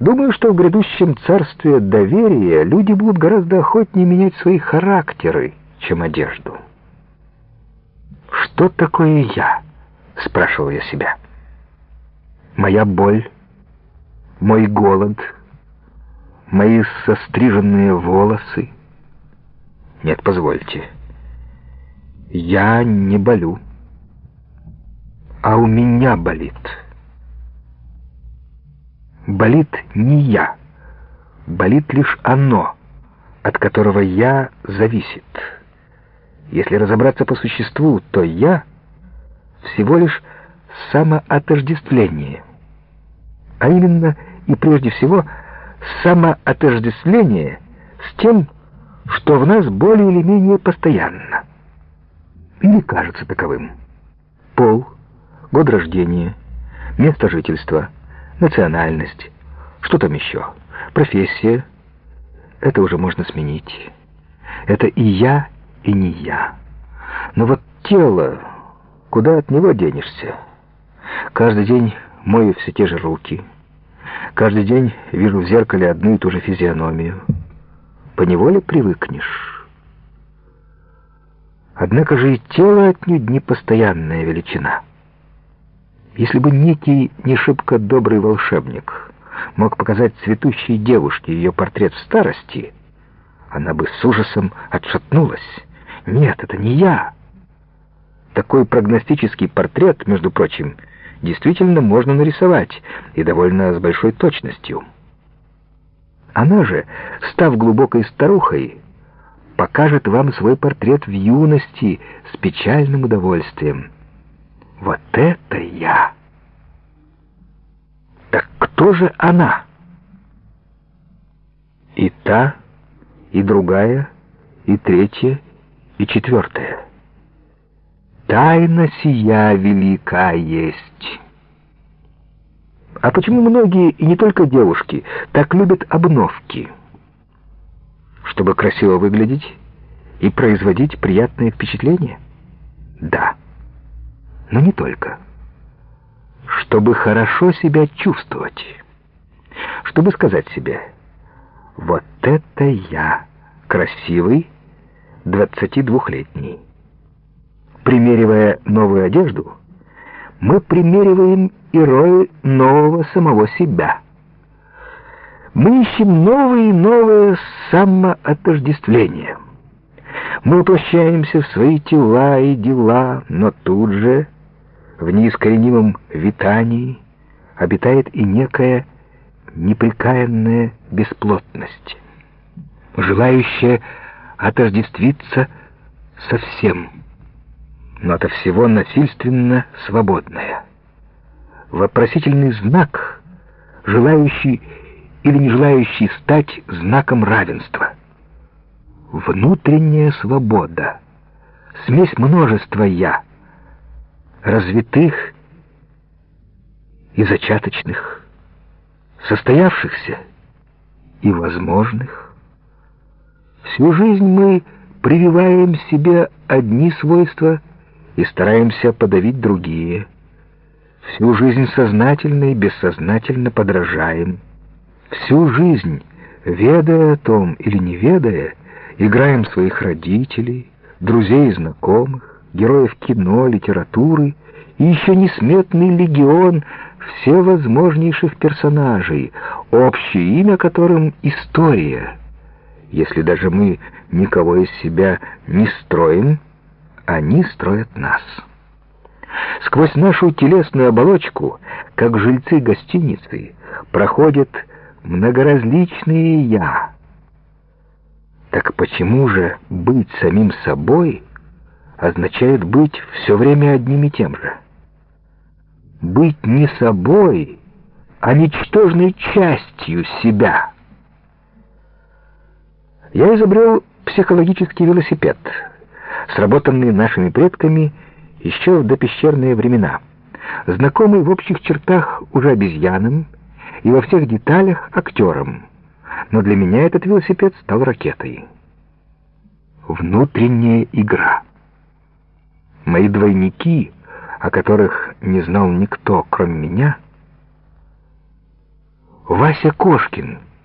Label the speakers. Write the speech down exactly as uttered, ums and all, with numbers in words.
Speaker 1: Думаю, что в грядущем царстве доверия люди будут гораздо охотнее менять свои характеры, чем одежду. «Что такое я?» — спрашивал я себя. «Моя боль, мой голод, мои состриженные волосы? Нет, позвольте, я не болю, а у меня болит». Болит не я, болит лишь оно, от которого я зависит. Если разобраться по существу, то я всего лишь самоотождествление, а именно и прежде всего самоотождествление с тем, что в нас более или менее постоянно, или кажется таковым. Пол, год рождения, место жительства, национальность, что там еще, профессия. Это уже можно сменить. Это и я, и не я. Но вот тело, куда от него денешься? Каждый день мою все те же руки. Каждый день вижу в зеркале одну и ту же физиономию. Поневоле привыкнешь. Однако же и тело отнюдь не постоянная величина. Если бы некий не шибко добрый волшебник мог показать цветущей девушке ее портрет в старости, она бы с ужасом отшатнулась. Нет, это не я. Такой прогностический портрет, между прочим, действительно можно нарисовать, и довольно с большой точностью. Она же, став глубокой старухой, покажет вам свой портрет в юности с печальным удовольствием. Вот это я! Так кто же она? И та, и другая, и третья, и четвертая. Тайна сия велика есть. А почему многие, и не только девушки, так любят обновки? Чтобы красиво выглядеть и производить приятное впечатление? Да. Но не только. Чтобы хорошо себя чувствовать. Чтобы сказать себе: вот это я, красивый, двадцатидвухлетний. Примеривая новую одежду, мы примериваем и роль нового самого себя. Мы ищем новые и новые самоотождествления. Мы упрощаемся в свои тела и дела, но тут же в неискоренимом витании обитает и некая непрекаянная бесплотность, желающая отождествиться со всем, но ото всего насильственно свободная. Вопросительный знак, желающий или не желающий стать знаком равенства. Внутренняя свобода, смесь множества «я», развитых и зачаточных, состоявшихся и возможных. Всю жизнь мы прививаем себе одни свойства и стараемся подавить другие. Всю жизнь сознательно и бессознательно подражаем. Всю жизнь, ведая о том или не ведая, играем своих родителей, друзей и знакомых, героев кино, литературы и еще несметный легион всевозможнейших персонажей, общее имя которым — история. Если даже мы никого из себя не строим, они строят нас. Сквозь нашу телесную оболочку, как жильцы гостиницы, проходят многоразличные «я». Так почему же быть самим собой означает быть все время одним и тем же? Быть не собой, а ничтожной частью себя. Я изобрел психологический велосипед, сработанный нашими предками еще в допещерные времена, знакомый в общих чертах уже обезьянам и во всех деталях актерам. Но для меня этот велосипед стал ракетой. Внутренняя игра. Мои двойники, о которых не знал никто, кроме меня, Вася Кошкин.